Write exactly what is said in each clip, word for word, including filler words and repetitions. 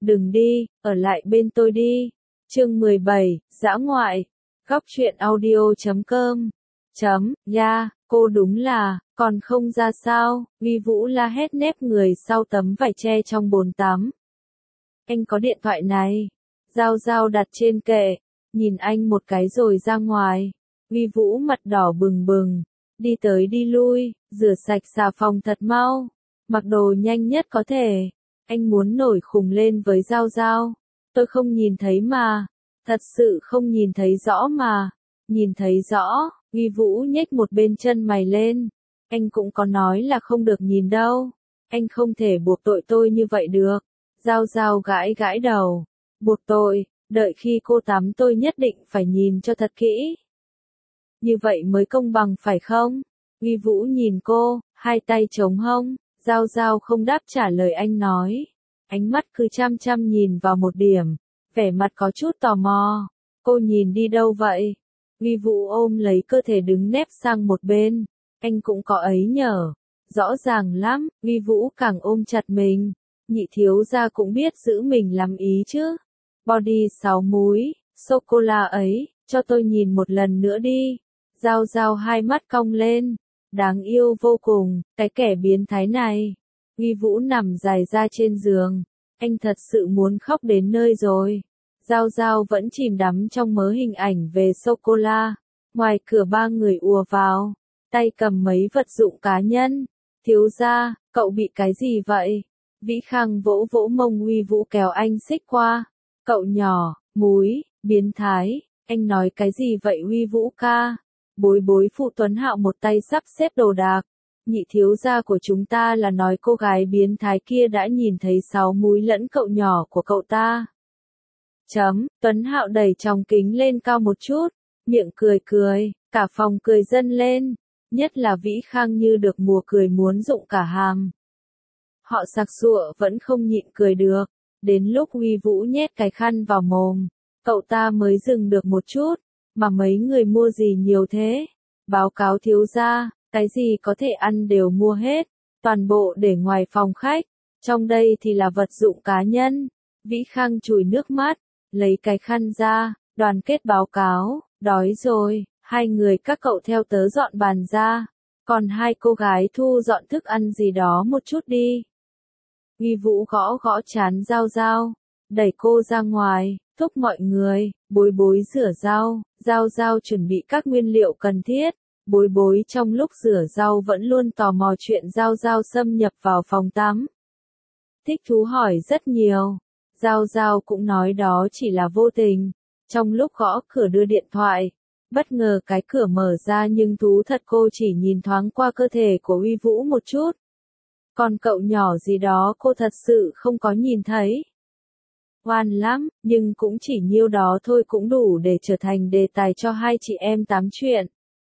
Đừng đi, ở lại bên tôi đi. Chương mười bảy, dã ngoại. Góc truyện audio chấm com. Chấm, ya, cô đúng là, còn không ra sao, Vi Vũ la hét nép người sau tấm vải tre trong bồn tắm. Anh có điện thoại này. Giao Giao đặt trên kệ, nhìn anh một cái rồi ra ngoài. Vi Vũ mặt đỏ bừng bừng, đi tới đi lui, rửa sạch xà phòng thật mau, mặc đồ nhanh nhất có thể. Anh muốn nổi khùng lên với Giao Giao. Tôi không nhìn thấy mà, thật sự không nhìn thấy rõ mà. Nhìn thấy rõ, Vi Vũ nhếch một bên chân mày lên. Anh cũng có nói là không được nhìn đâu. Anh không thể buộc tội tôi như vậy được. Giao Giao gãi gãi đầu. Buộc tội, đợi khi cô tắm tôi nhất định phải nhìn cho thật kỹ. Như vậy mới công bằng phải không? Vi Vũ nhìn cô, hai tay chống hông. Giao Giao không đáp trả lời anh nói. Ánh mắt cứ chăm chăm nhìn vào một điểm, vẻ mặt có chút tò mò. Cô nhìn đi đâu vậy? Vi Vũ ôm lấy cơ thể đứng nép sang một bên. Anh cũng có ấy nhở. Rõ ràng lắm, Vi Vũ càng ôm chặt mình. Nhị thiếu gia cũng biết giữ mình lắm ý chứ. Body sáu múi, sô-cô-la ấy, cho tôi nhìn một lần nữa đi. Giao Giao hai mắt cong lên. Đáng yêu vô cùng, cái kẻ biến thái này. Vi Vũ nằm dài ra trên giường. Anh thật sự muốn khóc đến nơi rồi. Giao Giao vẫn chìm đắm trong mớ hình ảnh về sô-cô-la. Ngoài cửa ba người ùa vào, tay cầm mấy vật dụng cá nhân. Thiếu gia, cậu bị cái gì vậy? Vĩ Khang vỗ vỗ mông Vi Vũ kéo anh xích qua. Cậu nhỏ, múi, biến thái, anh nói cái gì vậy Vi Vũ ca? Bối bối phụ Tuấn Hạo một tay sắp xếp đồ đạc. Nhị thiếu gia của chúng ta là nói cô gái biến thái kia đã nhìn thấy sáu múi lẫn cậu nhỏ của cậu ta. Chấm, Tuấn Hạo đẩy tròng kính lên cao một chút, miệng cười cười, cả phòng cười rân lên, nhất là Vĩ Khang như được mùa cười muốn rụng cả hàm. Họ sặc sụa vẫn không nhịn cười được, đến lúc Vi Vũ nhét cái khăn vào mồm, cậu ta mới dừng được một chút, mà mấy người mua gì nhiều thế? Báo cáo thiếu gia, cái gì có thể ăn đều mua hết, toàn bộ để ngoài phòng khách, trong đây thì là vật dụng cá nhân. Vĩ Khang chùi nước mắt, lấy cái khăn ra, đoàn kết báo cáo, đói rồi, hai người các cậu theo tớ dọn bàn ra, còn hai cô gái thu dọn thức ăn gì đó một chút đi. Vi Vũ gõ gõ trán Giao Giao, đẩy cô ra ngoài, thúc mọi người, bối bối rửa rau, Giao Giao chuẩn bị các nguyên liệu cần thiết. Bối bối trong lúc rửa rau vẫn luôn tò mò chuyện Giao Giao xâm nhập vào phòng tắm. Thích thú hỏi rất nhiều. Giao Giao cũng nói đó chỉ là vô tình. Trong lúc gõ cửa đưa điện thoại, bất ngờ cái cửa mở ra nhưng thú thật cô chỉ nhìn thoáng qua cơ thể của Vi Vũ một chút. Còn cậu nhỏ gì đó cô thật sự không có nhìn thấy. Ngoan lắm, nhưng cũng chỉ nhiêu đó thôi cũng đủ để trở thành đề tài cho hai chị em tám chuyện.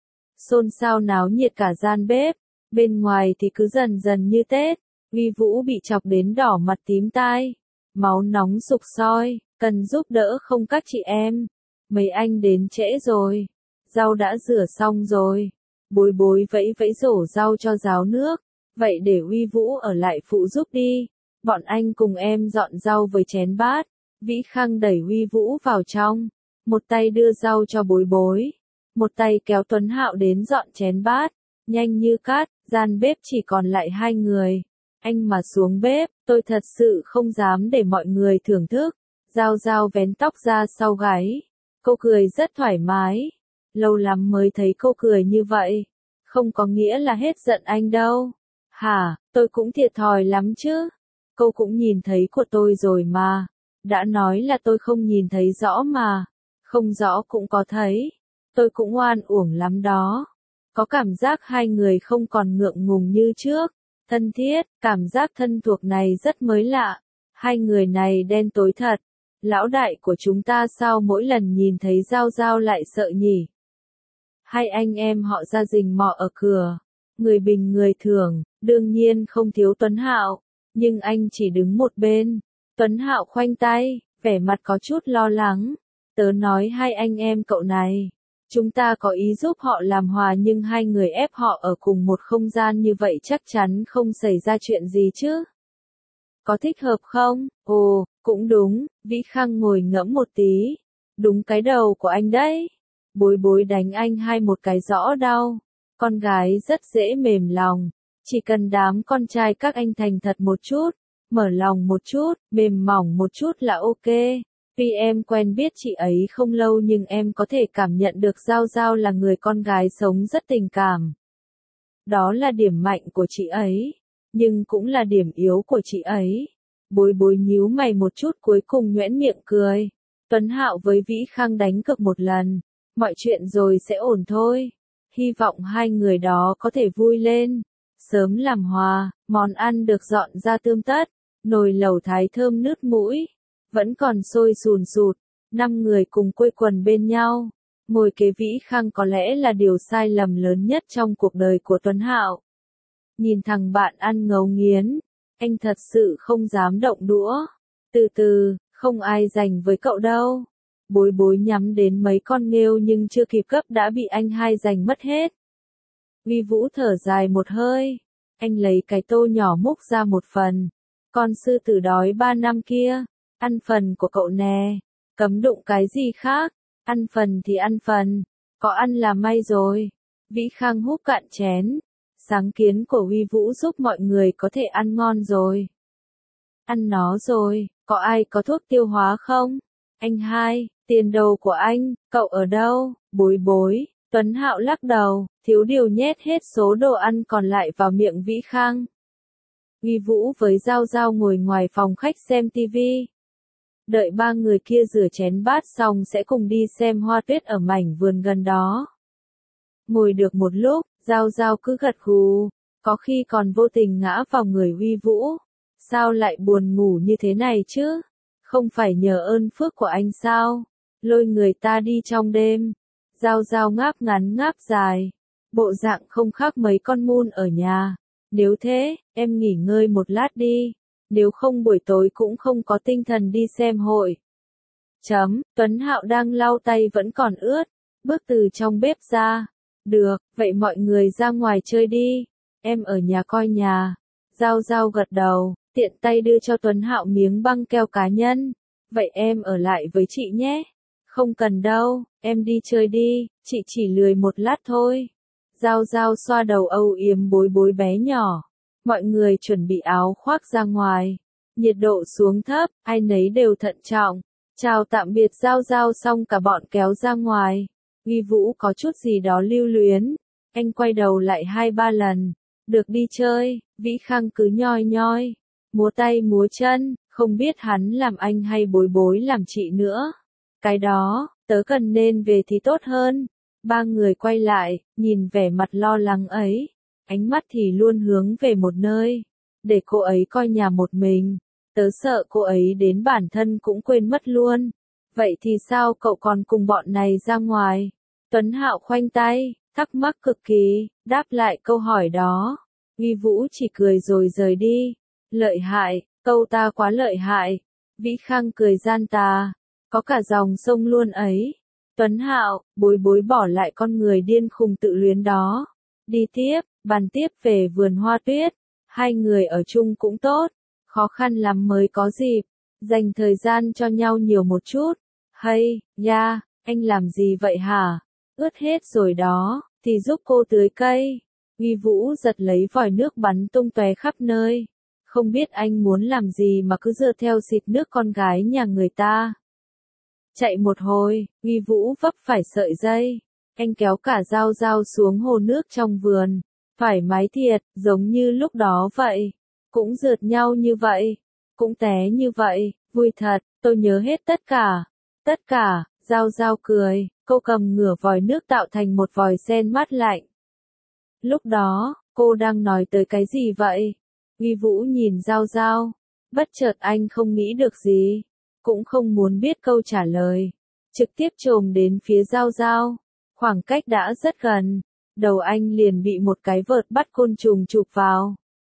Xôn xao náo nhiệt cả gian bếp, bên ngoài thì cứ dần dần như Tết. Vi Vũ bị chọc đến đỏ mặt tím tai, máu nóng sục sôi, cần giúp đỡ không các chị em? Mấy anh đến trễ rồi, rau đã rửa xong rồi. Bối bối vẫy vẫy rổ rau cho ráo nước, vậy để Vi Vũ ở lại phụ giúp đi, bọn anh cùng em dọn rau với chén bát. Vĩ Khang đẩy Vi Vũ vào trong, một tay đưa rau cho bối bối, một tay kéo Tuấn Hạo đến dọn chén bát, nhanh như cát, gian bếp chỉ còn lại hai người. Anh mà xuống bếp, tôi thật sự không dám để mọi người thưởng thức. Giao Giao vén tóc ra sau gáy, cô cười rất thoải mái. Lâu lắm mới thấy cô cười như vậy, không có nghĩa là hết giận anh đâu. Hả, tôi cũng thiệt thòi lắm chứ. Cô cũng nhìn thấy của tôi rồi mà. Đã nói là tôi không nhìn thấy rõ mà. Không rõ cũng có thấy. Tôi cũng oan uổng lắm đó. Có cảm giác hai người không còn ngượng ngùng như trước. Thân thiết, cảm giác thân thuộc này rất mới lạ. Hai người này đen tối thật. Lão đại của chúng ta sao mỗi lần nhìn thấy Giao Giao lại sợ nhỉ? Hai anh em họ ra rình mò ở cửa. Người bình người thường, đương nhiên không thiếu Tuấn Hạo. Nhưng anh chỉ đứng một bên. Tuấn Hạo khoanh tay, vẻ mặt có chút lo lắng. Tớ nói hai anh em cậu này. Chúng ta có ý giúp họ làm hòa nhưng hai người ép họ ở cùng một không gian như vậy chắc chắn không xảy ra chuyện gì chứ. Có thích hợp không? Ồ, Cũng đúng, Vĩ Khang ngồi ngẫm một tí. Đúng cái đầu của anh đấy. Bối bối đánh anh hai một cái rõ đau. Con gái rất dễ mềm lòng. Chỉ cần đám con trai các anh thành thật một chút, mở lòng một chút, mềm mỏng một chút là ok. Tuy em quen biết chị ấy không lâu nhưng em có thể cảm nhận được Giao Giao là người con gái sống rất tình cảm. Đó là điểm mạnh của chị ấy, nhưng cũng là điểm yếu của chị ấy. Bối bối nhíu mày một chút cuối cùng nhoẻn miệng cười. Tuấn Hạo với Vĩ Khang đánh cược một lần, mọi chuyện rồi sẽ ổn thôi. Hy vọng hai người đó có thể vui lên, sớm làm hòa, món ăn được dọn ra tươm tất, nồi lẩu thái thơm nứt mũi, vẫn còn sôi sùn sụt, năm người cùng quây quần bên nhau. Ngồi kế Vĩ Khang có lẽ là điều sai lầm lớn nhất trong cuộc đời của Tuấn Hạo. Nhìn thằng bạn ăn ngấu nghiến, anh thật sự không dám động đũa. Từ từ, không ai giành với cậu đâu. Bối bối nhắm đến mấy con nghêu nhưng chưa kịp cấp đã bị anh hai giành mất hết. Vi Vũ thở dài một hơi. Anh lấy cái tô nhỏ múc ra một phần. Con sư tử đói ba năm kia, ăn phần của cậu nè. Cấm đụng cái gì khác. Ăn phần thì ăn phần. Có ăn là may rồi. Vĩ Khang húp cạn chén. Sáng kiến của Vi Vũ giúp mọi người có thể ăn ngon rồi. Ăn nó rồi, có ai có thuốc tiêu hóa không? Anh hai, tiền đồ của anh, cậu ở đâu? Bối bối, Tuấn Hạo lắc đầu, thiếu điều nhét hết số đồ ăn còn lại vào miệng Vĩ Khang. Vi Vũ với Giao Giao ngồi ngoài phòng khách xem tivi. Đợi ba người kia rửa chén bát xong sẽ cùng đi xem hoa tuyết ở mảnh vườn gần đó. Ngồi được một lúc, Giao Giao cứ gật gù, có khi còn vô tình ngã vào người Vi Vũ. Sao lại buồn ngủ như thế này chứ? Không phải nhờ ơn phước của anh sao? Lôi người ta đi trong đêm. Giao Giao ngáp ngắn ngáp dài. Bộ dạng không khác mấy con mun ở nhà. Nếu thế, em nghỉ ngơi một lát đi. Nếu không buổi tối cũng không có tinh thần đi xem hội. Chấm, Tuấn Hạo đang lau tay vẫn còn ướt. Bước từ trong bếp ra. Được, vậy mọi người ra ngoài chơi đi. Em ở nhà coi nhà. Giao Giao gật đầu, tiện tay đưa cho Tuấn Hạo miếng băng keo cá nhân. Vậy em ở lại với chị nhé. Không cần đâu, em đi chơi đi, chị chỉ lười một lát thôi. Giao Giao xoa đầu âu yếm bối bối bé nhỏ. Mọi người chuẩn bị áo khoác ra ngoài. Nhiệt độ xuống thấp, ai nấy đều thận trọng. Chào tạm biệt Giao Giao xong cả bọn kéo ra ngoài. Vi Vũ có chút gì đó lưu luyến. Anh quay đầu lại hai ba lần. Được đi chơi, Vĩ Khang cứ nhoi nhoi. Múa tay múa chân, không biết hắn làm anh hay bối bối làm chị nữa. Cái đó, tớ cần nên về thì tốt hơn. Ba người quay lại, nhìn vẻ mặt lo lắng ấy. Ánh mắt thì luôn hướng về một nơi. Để cô ấy coi nhà một mình. Tớ sợ cô ấy đến bản thân cũng quên mất luôn. Vậy thì sao cậu còn cùng bọn này ra ngoài? Tuấn Hạo khoanh tay, thắc mắc cực kỳ, đáp lại câu hỏi đó. Vi Vũ chỉ cười rồi rời đi. Lợi hại, câu ta quá lợi hại. Vĩ Khang cười gian tà. Có cả dòng sông luôn ấy. Tuấn Hạo, bối bối bỏ lại con người điên khùng tự luyến đó. Đi tiếp, bàn tiếp về vườn hoa tuyết. Hai người ở chung cũng tốt. Khó khăn lắm mới có dịp. Dành thời gian cho nhau nhiều một chút. Hay, ya, anh làm gì vậy hả? Ướt hết rồi đó, thì giúp cô tưới cây. Vi Vũ giật lấy vòi nước bắn tung tóe khắp nơi. Không biết anh muốn làm gì mà cứ dựa theo xịt nước con gái nhà người ta. Chạy một hồi, Vi Vũ vấp phải sợi dây. Anh kéo cả Giao Giao xuống hồ nước trong vườn. Thoải mái thiệt, giống như lúc đó vậy. Cũng rượt nhau như vậy. Cũng té như vậy, vui thật, tôi nhớ hết tất cả. Tất cả, Giao Giao cười, cô cầm ngửa vòi nước tạo thành một vòi sen mát lạnh. Lúc đó, cô đang nói tới cái gì vậy? Vi Vũ nhìn Giao Giao. Bất chợt anh không nghĩ được gì. Cũng không muốn biết câu trả lời. Trực tiếp chồm đến phía Giao Giao. Khoảng cách đã rất gần. Đầu anh liền bị một cái vợt bắt côn trùng chụp vào.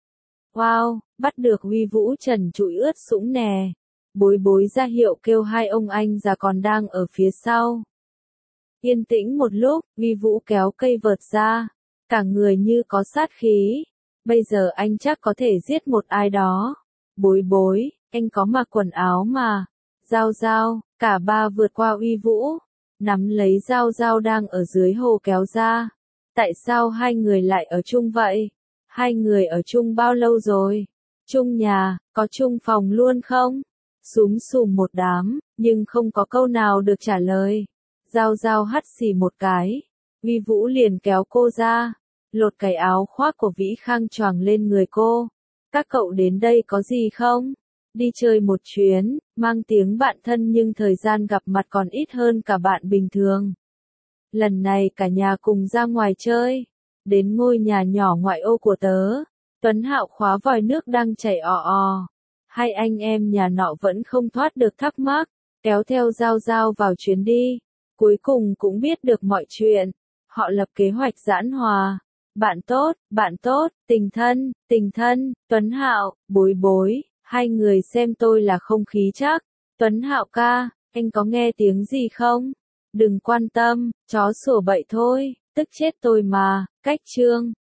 Wow, bắt được. Vi Vũ trần trụi ướt sũng nè. Bối bối ra hiệu kêu hai ông anh già còn đang ở phía sau. Yên tĩnh một lúc, Vi Vũ kéo cây vợt ra. Cả người như có sát khí. Bây giờ anh chắc có thể giết một ai đó. Bối bối, anh có mặc quần áo mà. Giao Giao, cả ba vượt qua uy vũ, nắm lấy Giao Giao đang ở dưới hồ kéo ra. Tại sao hai người lại ở chung vậy? Hai người ở chung bao lâu rồi? Chung nhà, có chung phòng luôn không? Súm xùm một đám, nhưng không có câu nào được trả lời. Giao Giao hắt xì một cái, uy vũ liền kéo cô ra, lột cái áo khoác của Vĩ Khang choàng lên người cô. Các cậu đến đây có gì không? Đi chơi một chuyến, mang tiếng bạn thân nhưng thời gian gặp mặt còn ít hơn cả bạn bình thường. Lần này cả nhà cùng ra ngoài chơi, đến ngôi nhà nhỏ ngoại ô của tớ. Tuấn Hạo khóa vòi nước đang chảy ò ò. Hai anh em nhà nọ vẫn không thoát được thắc mắc, kéo theo Giao Giao vào chuyến đi. Cuối cùng cũng biết được mọi chuyện. Họ lập kế hoạch giãn hòa. Bạn tốt, bạn tốt, tình thân, tình thân, Tuấn Hạo, bối bối, hai người xem tôi là không khí chắc. Tuấn Hạo ca, anh có nghe tiếng gì không? Đừng quan tâm, chó sủa bậy thôi, tức chết tôi mà. Cách chương